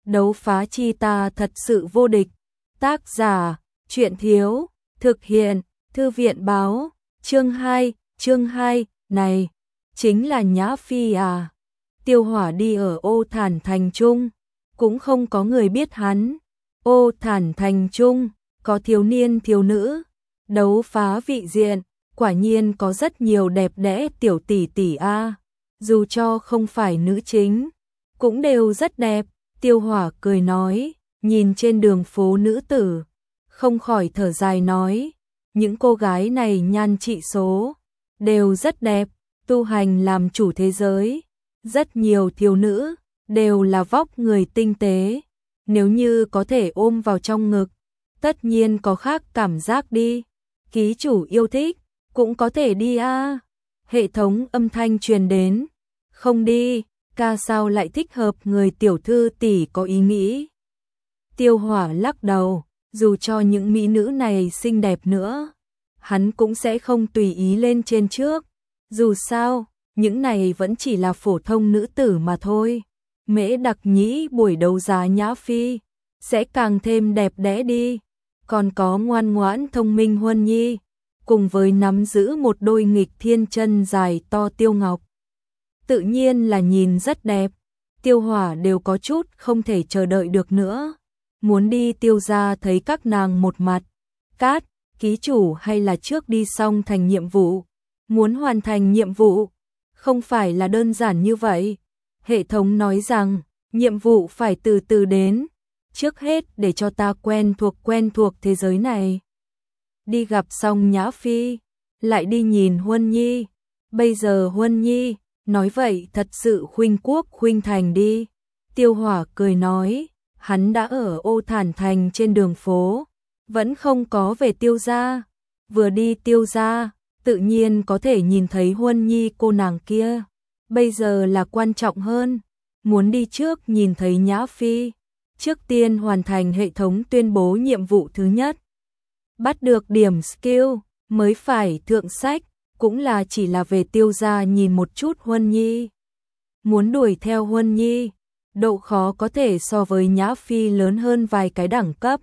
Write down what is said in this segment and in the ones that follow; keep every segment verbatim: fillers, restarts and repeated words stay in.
Đấu phá chi ta thật sự vô địch. Tác giả, truyện thiếu, thực hiện, thư viện báo, chương hai, chương hai, này, chính là Nhã Phi à. Tiêu Hỏa đi ở Ô Thản Thành Trung, cũng không có người biết hắn. Ô Thản Thành Trung, có thiếu niên thiếu nữ, đấu phá vị diện, quả nhiên có rất nhiều đẹp đẽ tiểu tỷ tỷ a, dù cho không phải nữ chính, cũng đều rất đẹp. Tiêu Hỏa cười nói, nhìn trên đường phố nữ tử, không khỏi thở dài nói, những cô gái này nhan trị số, đều rất đẹp, tu hành làm chủ thế giới, rất nhiều thiếu nữ, đều là vóc người tinh tế, nếu như có thể ôm vào trong ngực, tất nhiên có khác cảm giác đi, ký chủ yêu thích, cũng có thể đi a. Hệ thống âm thanh truyền đến, không đi, ca sao lại thích hợp người tiểu thư tỷ có ý nghĩ. Tiêu Hỏa lắc đầu, dù cho những mỹ nữ này xinh đẹp nữa, hắn cũng sẽ không tùy ý lên trên trước, dù sao, những này vẫn chỉ là phổ thông nữ tử mà thôi. Mễ Đặc Nhĩ buổi đấu giá Nhã Phi, sẽ càng thêm đẹp đẽ đi, còn có ngoan ngoãn thông minh Huân Nhi, cùng với nắm giữ một đôi nghịch thiên chân dài to Tiêu Ngọc. Tự nhiên là nhìn rất đẹp, Tiêu Hỏa đều có chút không thể chờ đợi được nữa, muốn đi Tiêu gia thấy các nàng một mặt. Cát, ký chủ hay là trước đi xong thành nhiệm vụ, muốn hoàn thành nhiệm vụ, không phải là đơn giản như vậy. Hệ thống nói rằng, nhiệm vụ phải từ từ đến, trước hết để cho ta quen thuộc quen thuộc thế giới này. Đi gặp xong Nhã Phi, lại đi nhìn Huân Nhi, bây giờ Huân Nhi, nói vậy thật sự khuynh quốc khuynh thành đi. Tiêu Hỏa cười nói, hắn đã ở Ô Thản Thành trên đường phố, vẫn không có về Tiêu gia, vừa đi Tiêu gia, tự nhiên có thể nhìn thấy Huân Nhi cô nàng kia. Bây giờ là quan trọng hơn, muốn đi trước nhìn thấy Nhã Phi, trước tiên hoàn thành hệ thống tuyên bố nhiệm vụ thứ nhất. Bắt được điểm skill, mới phải thượng sách, cũng là chỉ là về Tiêu gia nhìn một chút Huân Nhi. Muốn đuổi theo Huân Nhi, độ khó có thể so với Nhã Phi lớn hơn vài cái đẳng cấp.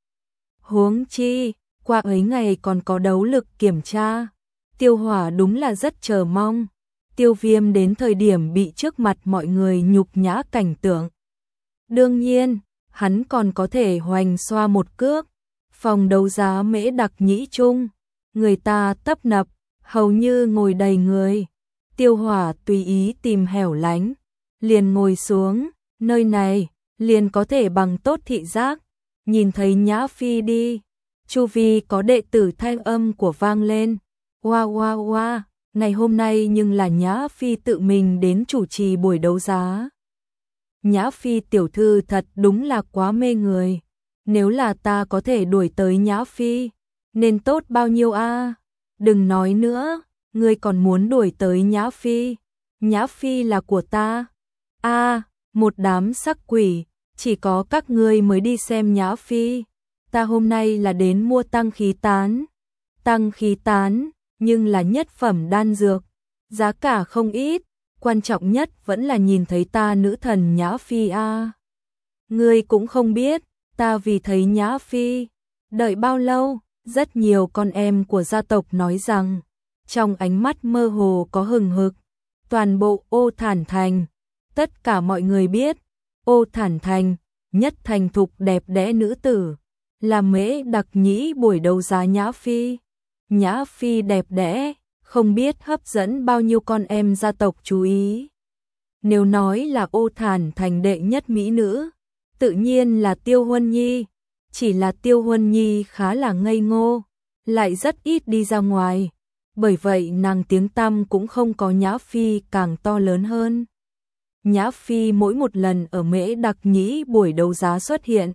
Huống chi, qua ấy ngày còn có đấu lực kiểm tra, Tiêu Hỏa đúng là rất chờ mong. Tiêu Viêm đến thời điểm bị trước mặt mọi người nhục nhã cảnh tượng. Đương nhiên, hắn còn có thể hoành xoa một cước. Phòng đấu giá Mễ Đặc Nhĩ Trung, người ta tấp nập, hầu như ngồi đầy người. Tiêu Hỏa tùy ý tìm hẻo lánh, liền ngồi xuống, nơi này, liền có thể bằng tốt thị giác, nhìn thấy Nhã Phi đi. Chu vi có đệ tử thanh âm của vang lên, oa oa oa. Ngày hôm nay nhưng là Nhã Phi tự mình đến chủ trì buổi đấu giá. Nhã Phi tiểu thư thật đúng là quá mê người. Nếu là ta có thể đuổi tới Nhã Phi, nên tốt bao nhiêu a? Đừng nói nữa, ngươi còn muốn đuổi tới Nhã Phi. Nhã Phi là của ta. A, một đám sắc quỷ, chỉ có các ngươi mới đi xem Nhã Phi. Ta hôm nay là đến mua tăng khí tán. Tăng khí tán, nhưng là nhất phẩm đan dược, giá cả không ít, quan trọng nhất vẫn là nhìn thấy ta nữ thần Nhã Phi a. Ngươi cũng không biết, ta vì thấy Nhã Phi, đợi bao lâu, rất nhiều con em của gia tộc nói rằng, trong ánh mắt mơ hồ có hừng hực, toàn bộ Ô Thản Thành, tất cả mọi người biết, Ô Thản Thành, nhất thành thục đẹp đẽ nữ tử, là Mễ Đặc Nhĩ buổi đấu giá Nhã Phi. Nhã Phi đẹp đẽ, không biết hấp dẫn bao nhiêu con em gia tộc chú ý. Nếu nói là Ô Thản Thành đệ nhất mỹ nữ, tự nhiên là Tiêu Huân Nhi, chỉ là Tiêu Huân Nhi khá là ngây ngô, lại rất ít đi ra ngoài, bởi vậy nàng tiếng tăm cũng không có Nhã Phi càng to lớn hơn. Nhã Phi mỗi một lần ở Mễ Đặc Nhĩ buổi đấu giá xuất hiện,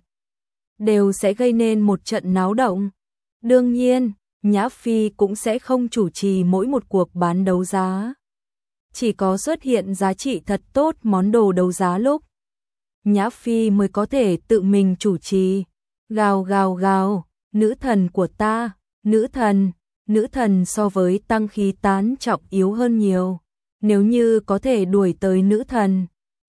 đều sẽ gây nên một trận náo động. Đương nhiên, Nhã Phi cũng sẽ không chủ trì mỗi một cuộc bán đấu giá. Chỉ có xuất hiện giá trị thật tốt món đồ đấu giá lúc, Nhã Phi mới có thể tự mình chủ trì. Gào gào gào, nữ thần của ta, nữ thần, nữ thần so với tăng khí tán trọng yếu hơn nhiều. Nếu như có thể đuổi tới nữ thần,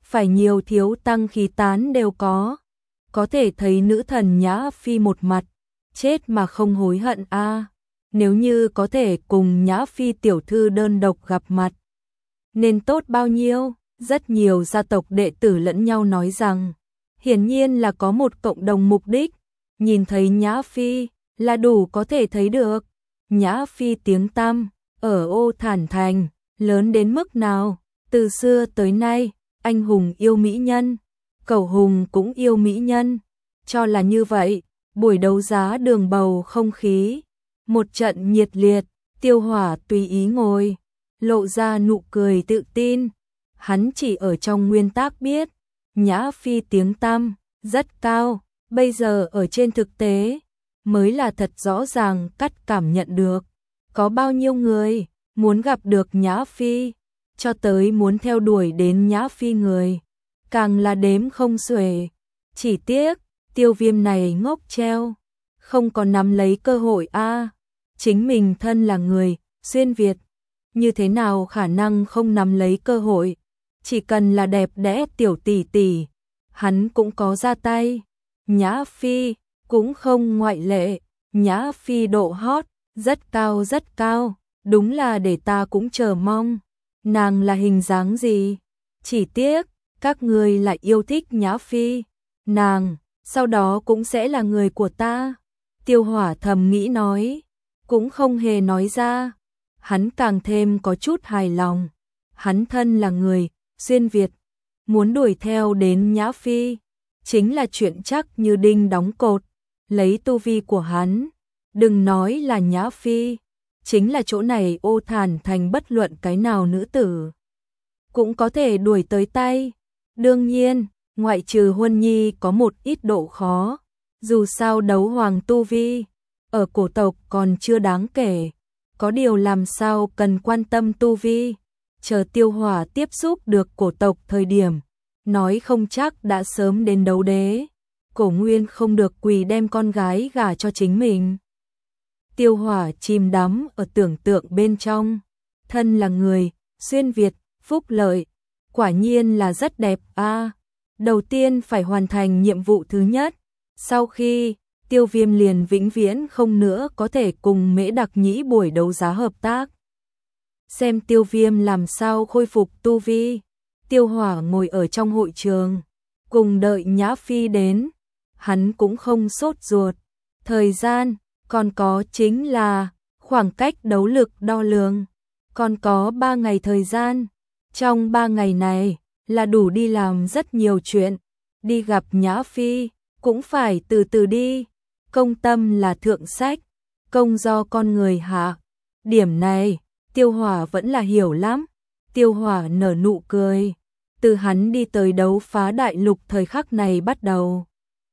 phải nhiều thiếu tăng khí tán đều có. Có thể thấy nữ thần Nhã Phi một mặt, chết mà không hối hận a. Nếu như có thể cùng Nhã Phi tiểu thư đơn độc gặp mặt, nên tốt bao nhiêu. Rất nhiều gia tộc đệ tử lẫn nhau nói rằng, hiển nhiên là có một cộng đồng mục đích, nhìn thấy Nhã Phi là đủ có thể thấy được. Nhã Phi tiếng tăm ở Ô Thản Thành lớn đến mức nào, từ xưa tới nay, anh hùng yêu mỹ nhân, cẩu hùng cũng yêu mỹ nhân. Cho là như vậy, buổi đấu giá đường bầu không khí một trận nhiệt liệt. Tiêu Hỏa tùy ý ngồi, lộ ra nụ cười tự tin. Hắn chỉ ở trong nguyên tắc biết, Nhã Phi tiếng tăm rất cao, bây giờ ở trên thực tế mới là thật rõ ràng cắt cảm nhận được. Có bao nhiêu người muốn gặp được Nhã Phi, cho tới muốn theo đuổi đến Nhã Phi người, càng là đếm không xuể. Chỉ tiếc, Tiêu Viêm này ngốc treo, không có nắm lấy cơ hội a. Chính mình thân là người xuyên Việt, như thế nào khả năng không nắm lấy cơ hội. Chỉ cần là đẹp đẽ tiểu tỷ tỷ, hắn cũng có ra tay. Nhã Phi cũng không ngoại lệ. Nhã Phi độ hot rất cao rất cao, đúng là để ta cũng chờ mong. Nàng là hình dáng gì? Chỉ tiếc, các người lại yêu thích Nhã Phi. Nàng, sau đó cũng sẽ là người của ta. Tiêu Hỏa thầm nghĩ nói, cũng không hề nói ra. Hắn càng thêm có chút hài lòng. Hắn thân là người xuyên Việt, muốn đuổi theo đến Nhã Phi chính là chuyện chắc như đinh đóng cột. Lấy tu vi của hắn, đừng nói là Nhã Phi, chính là chỗ này Ô Thản Thành bất luận cái nào nữ tử cũng có thể đuổi tới tay. Đương nhiên, ngoại trừ Huân Nhi có một ít độ khó, dù sao đấu hoàng tu vi ở cổ tộc còn chưa đáng kể, có điều làm sao cần quan tâm tu vi. Chờ Tiêu Hỏa tiếp xúc được cổ tộc thời điểm, nói không chắc đã sớm đến đấu đế. Cổ Nguyên không được quỳ đem con gái gả cho chính mình. Tiêu Hỏa chìm đắm ở tưởng tượng bên trong. Thân là người xuyên Việt, phúc lợi, quả nhiên là rất đẹp a. À, đầu tiên phải hoàn thành nhiệm vụ thứ nhất. Sau khi Tiêu Viêm liền vĩnh viễn không nữa có thể cùng Mễ Đặc Nhĩ buổi đấu giá hợp tác. Xem Tiêu Viêm làm sao khôi phục tu vi. Tiêu Hỏa ngồi ở trong hội trường, cùng đợi Nhã Phi đến. Hắn cũng không sốt ruột. Thời gian, còn có chính là khoảng cách đấu lực đo lường. Còn có ba ngày thời gian. Trong ba ngày này là đủ đi làm rất nhiều chuyện. Đi gặp Nhã Phi, cũng phải từ từ đi. Công tâm là thượng sách, công do con người hạ. Điểm này, Tiêu Hỏa vẫn là hiểu lắm. Tiêu Hỏa nở nụ cười. Từ hắn đi tới đấu phá đại lục thời khắc này bắt đầu,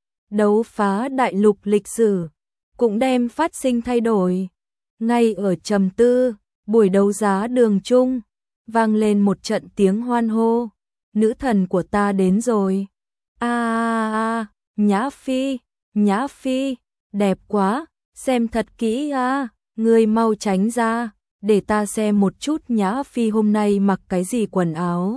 đấu phá đại lục lịch sử cũng đem phát sinh thay đổi. Ngay ở trầm tư, buổi đấu giá đường chung, vang lên một trận tiếng hoan hô. Nữ thần của ta đến rồi. A a a, Nhã Phi, Nhã Phi, đẹp quá, xem thật kỹ a, ngươi mau tránh ra, để ta xem một chút Nhã Phi hôm nay mặc cái gì quần áo.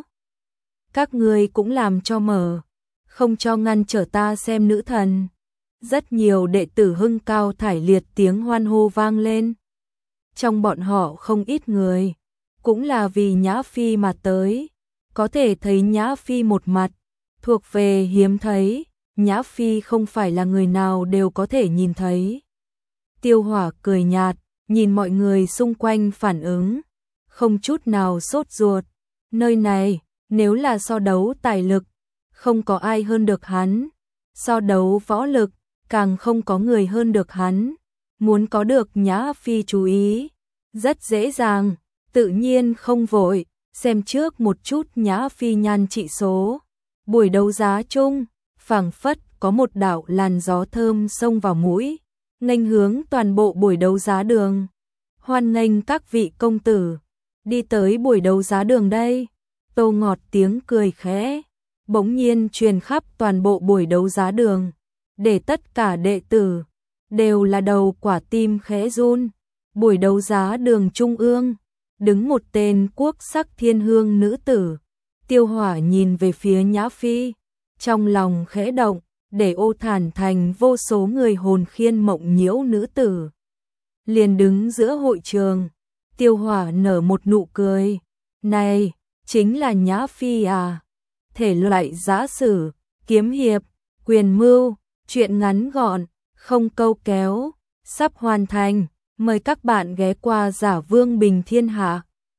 Các ngươi cũng làm cho mở, không cho ngăn trở ta xem nữ thần. Rất nhiều đệ tử hưng cao thải liệt tiếng hoan hô vang lên. Trong bọn họ không ít người, cũng là vì Nhã Phi mà tới. Có thể thấy Nhã Phi một mặt, thuộc về hiếm thấy. Nhã Phi không phải là người nào đều có thể nhìn thấy. Tiêu Hỏa cười nhạt, nhìn mọi người xung quanh phản ứng, không chút nào sốt ruột. Nơi này, nếu là so đấu tài lực, không có ai hơn được hắn. So đấu võ lực, càng không có người hơn được hắn. Muốn có được Nhã Phi chú ý, rất dễ dàng, tự nhiên không vội. Xem trước một chút Nhã Phi nhan trị số. Buổi đấu giá chung, phảng phất có một đạo làn gió thơm xông vào mũi, nghênh hướng toàn bộ buổi đấu giá đường. Hoan nghênh các vị công tử đi tới buổi đấu giá đường đây. Tô Ngọt tiếng cười khẽ bỗng nhiên truyền khắp toàn bộ buổi đấu giá đường, để tất cả đệ tử đều là đầu quả tim khẽ run. Buổi đấu giá đường trung ương, đứng một tên quốc sắc thiên hương nữ tử, Tiêu Hỏa nhìn về phía Nhã Phi, trong lòng khẽ động, để ô thản thành vô số người hồn khiên mộng nhiễu nữ tử. Liền đứng giữa hội trường, Tiêu Hỏa nở một nụ cười, này, chính là Nhã Phi à? Thể loại giã sử, kiếm hiệp, quyền mưu, truyện ngắn gọn, không câu kéo, sắp hoàn thành, mời các bạn ghé qua Giả Vương Bình Thiên Hạ.